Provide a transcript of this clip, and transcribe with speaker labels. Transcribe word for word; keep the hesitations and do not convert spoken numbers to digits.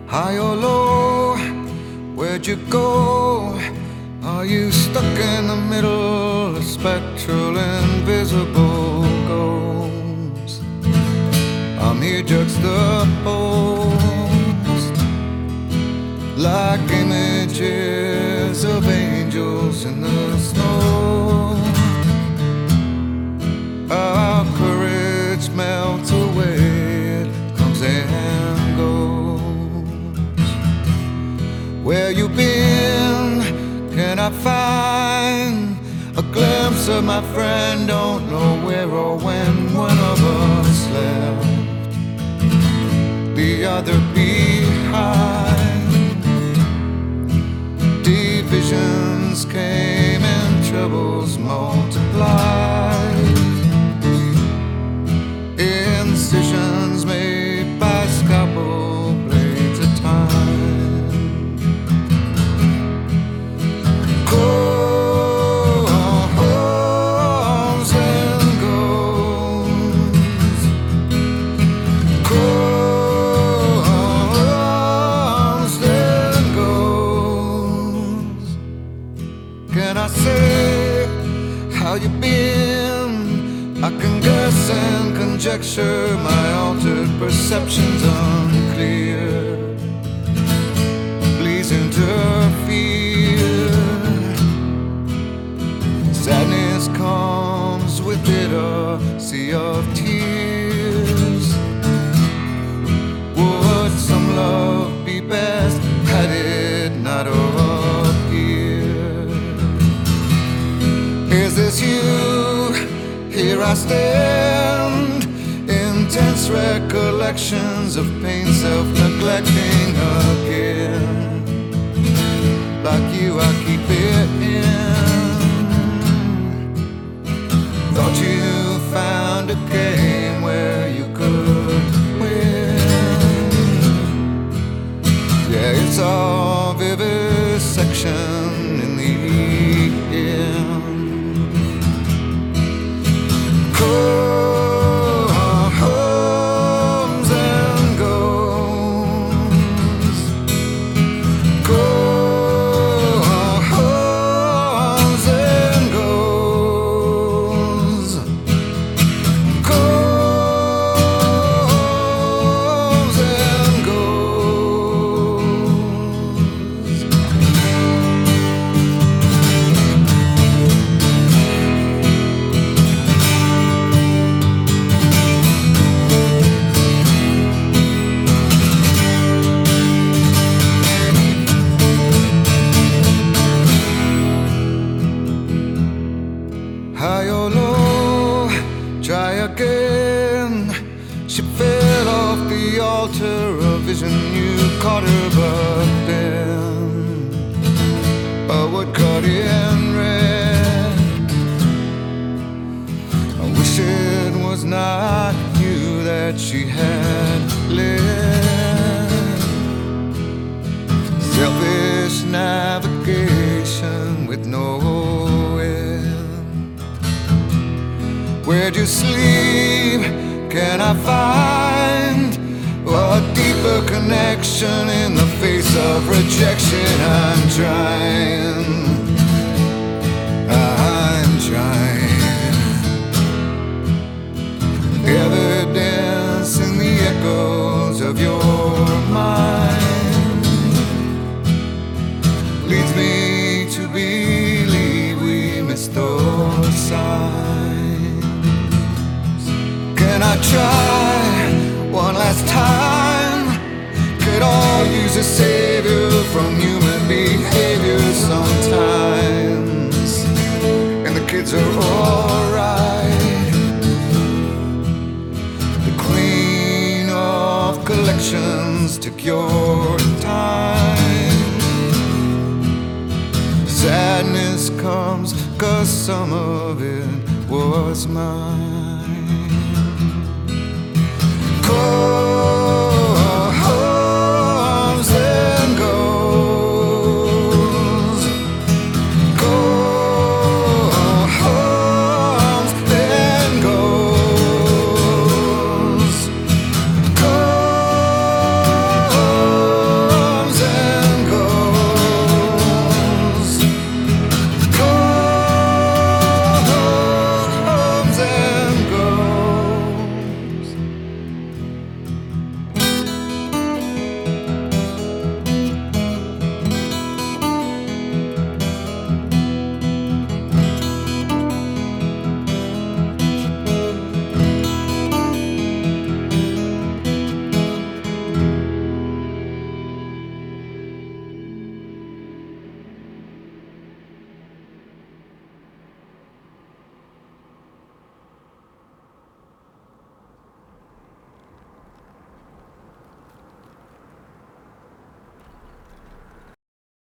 Speaker 1: High or low, where'd you go? Are you stuck in the middle of spectral invisible ghosts? I'm here juxtaposed like images of angels in the snow. Our courage melts away, it comes and goes. Where you been? Can I find a glimpse of my friend? Don't know where or when one of us left the other behind. Divisions came and troubles multiplied. Incisions made by scalpel blades of time. Comes and goes. Comes and goes. Can I say how you been? I can guess and conjecture, my altered perceptions unclear. Please interfere. Sadness comes with it, a sea of tears. Would some love be best had it not appeared? Is this you? Here I stand, intense recollections of pain, self-neglecting again. Like you, I keep it in. Thought you found a game where you could win. Yeah, it's all vivisection in the end. Comes and goes. Comes and goes. Comes and goes. High or low, try again. She fell off the altar, a vision you caught her, but then a wood cut in red. I wish it was not you that she had led. Selfish navigation with no end. Where'd you sleep? Can I find a deeper connection in the face of rejection? I'm trying, I'm trying. Evidence in the echoes of your mind leads me to believe we missed those signs. Can I try one last time? Could all use a savior from human behavior sometimes. And the kids are alright. The queen of collections took your time. Sadness comes 'cause some of it was mine. Cold